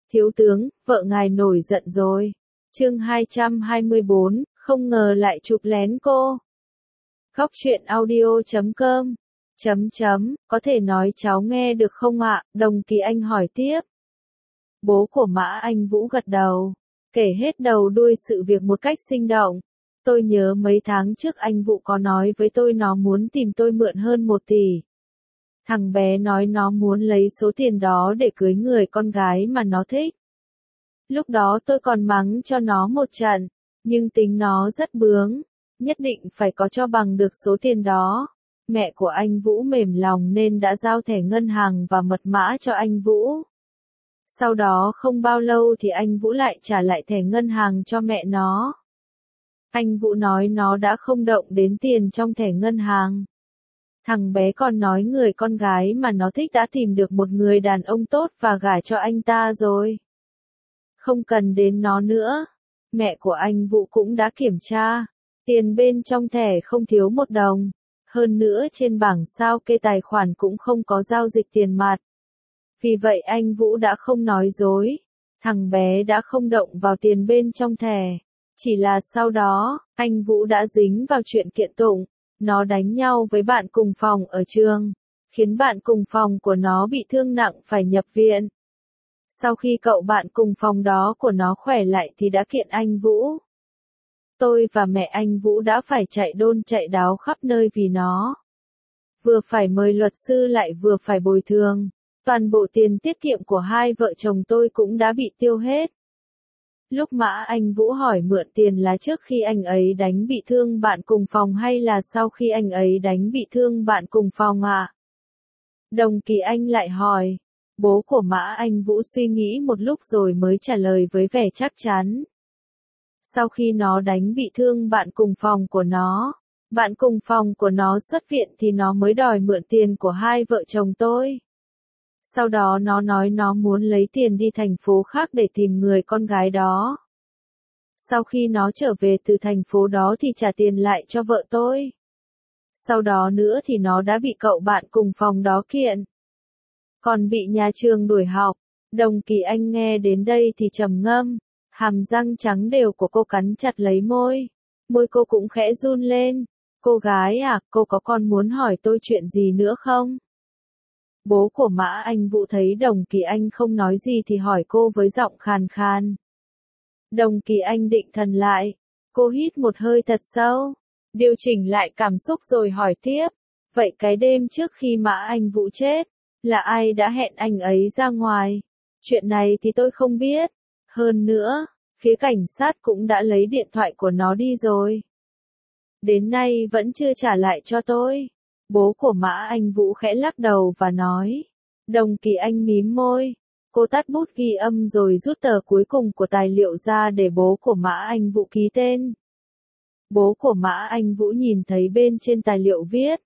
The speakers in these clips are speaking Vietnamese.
Thiếu tướng, vợ ngài nổi giận rồi. Chương 224, không ngờ lại chụp lén cô. Góc truyện audio.com. Có thể nói cháu nghe được không ạ? Đồng Kỳ Anh hỏi tiếp. Bố của Mã Anh Vũ gật đầu, kể hết đầu đuôi sự việc một cách sinh động. Tôi nhớ mấy tháng trước anh Vũ có nói với tôi nó muốn tìm tôi mượn hơn 1 tỷ. Thằng bé nói nó muốn lấy số tiền đó để cưới người con gái mà nó thích. Lúc đó tôi còn mắng cho nó một trận, nhưng tính nó rất bướng, nhất định phải có cho bằng được số tiền đó. Mẹ của anh Vũ mềm lòng nên đã giao thẻ ngân hàng và mật mã cho anh Vũ. Sau đó không bao lâu thì anh Vũ lại trả lại thẻ ngân hàng cho mẹ nó. Anh Vũ nói nó đã không động đến tiền trong thẻ ngân hàng. Thằng bé còn nói người con gái mà nó thích đã tìm được một người đàn ông tốt và gả cho anh ta rồi. Không cần đến nó nữa. Mẹ của anh Vũ cũng đã kiểm tra. Tiền bên trong thẻ không thiếu 1 đồng. Hơn nữa trên bảng sao kê tài khoản cũng không có giao dịch tiền mặt. Vì vậy anh Vũ đã không nói dối. Thằng bé đã không động vào tiền bên trong thẻ. Chỉ là sau đó, anh Vũ đã dính vào chuyện kiện tụng. Nó đánh nhau với bạn cùng phòng ở trường, khiến bạn cùng phòng của nó bị thương nặng phải nhập viện. Sau khi cậu bạn cùng phòng đó của nó khỏe lại thì đã kiện anh Vũ. Tôi và mẹ anh Vũ đã phải chạy đôn chạy đáo khắp nơi vì nó. Vừa phải mời luật sư lại vừa phải bồi thường. Toàn bộ tiền tiết kiệm của hai vợ chồng tôi cũng đã bị tiêu hết. Lúc Mã Anh Vũ hỏi mượn tiền là trước khi anh ấy đánh bị thương bạn cùng phòng hay là sau khi anh ấy đánh bị thương bạn cùng phòng ạ? Đồng Kỳ Anh lại hỏi. Bố của Mã Anh Vũ suy nghĩ một lúc rồi mới trả lời với vẻ chắc chắn. Sau khi nó đánh bị thương bạn cùng phòng của nó, bạn cùng phòng của nó xuất viện thì nó mới đòi mượn tiền của hai vợ chồng tôi. Sau đó nó nói nó muốn lấy tiền đi thành phố khác để tìm người con gái đó. Sau khi nó trở về từ thành phố đó thì trả tiền lại cho vợ tôi. Sau đó nữa thì nó đã bị cậu bạn cùng phòng đó kiện. Còn bị nhà trường đuổi học. Đồng Kỳ Anh nghe đến đây thì trầm ngâm. Hàm răng trắng đều của cô cắn chặt lấy môi. Môi cô cũng khẽ run lên. Cô gái à, cô có còn muốn hỏi tôi chuyện gì nữa không? Bố của Mã Anh Vũ thấy Đồng Kỳ Anh không nói gì thì hỏi cô với giọng khàn khàn. Đồng Kỳ Anh định thần lại. Cô hít một hơi thật sâu. Điều chỉnh lại cảm xúc rồi hỏi tiếp. Vậy cái đêm trước khi Mã Anh Vũ chết, là ai đã hẹn anh ấy ra ngoài? Chuyện này thì tôi không biết. Hơn nữa, phía cảnh sát cũng đã lấy điện thoại của nó đi rồi. Đến nay vẫn chưa trả lại cho tôi. Bố của Mã Anh Vũ khẽ lắc đầu và nói. Đồng Kỳ Anh mím môi. Cô tắt bút ghi âm rồi rút tờ cuối cùng của tài liệu ra để bố của Mã Anh Vũ ký tên. Bố của Mã Anh Vũ nhìn thấy bên trên tài liệu viết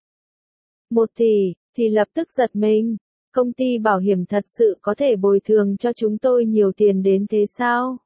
1 tỷ, thì lập tức giật mình. Công ty bảo hiểm thật sự có thể bồi thường cho chúng tôi nhiều tiền đến thế sao?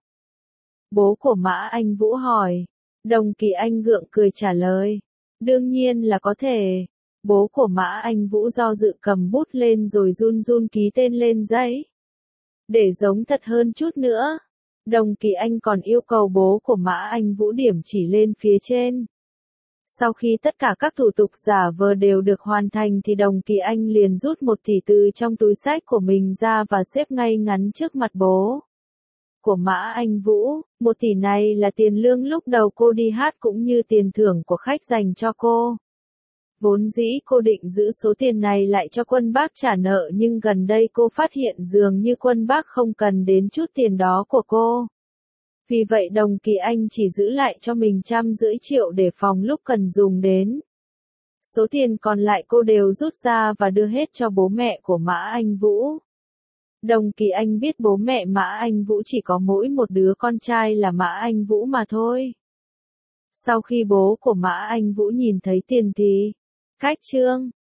Bố của Mã Anh Vũ hỏi. Đồng Kỳ Anh gượng cười trả lời. Đương nhiên là có thể. Bố của Mã Anh Vũ do dự cầm bút lên rồi run run ký tên lên giấy. Để giống thật hơn chút nữa. Đồng Kỳ Anh còn yêu cầu bố của Mã Anh Vũ điểm chỉ lên phía trên. Sau khi tất cả các thủ tục giả vờ đều được hoàn thành thì Đồng Kỳ Anh liền rút 1 tỷ từ trong túi xách của mình ra và xếp ngay ngắn trước mặt bố của Mã Anh Vũ. 1 tỷ này là tiền lương lúc đầu cô đi hát cũng như tiền thưởng của khách dành cho cô. Vốn dĩ cô định giữ số tiền này lại cho Quân Bác trả nợ nhưng gần đây cô phát hiện dường như Quân Bác không cần đến chút tiền đó của cô. Vì vậy Đồng Kỳ Anh chỉ giữ lại cho mình 150 triệu để phòng lúc cần dùng đến. Số tiền còn lại cô đều rút ra và đưa hết cho bố mẹ của Mã Anh Vũ. Đồng Kỳ Anh biết bố mẹ Mã Anh Vũ chỉ có mỗi một đứa con trai là Mã Anh Vũ mà thôi. Sau khi bố của Mã Anh Vũ nhìn thấy tiền thì, cách chương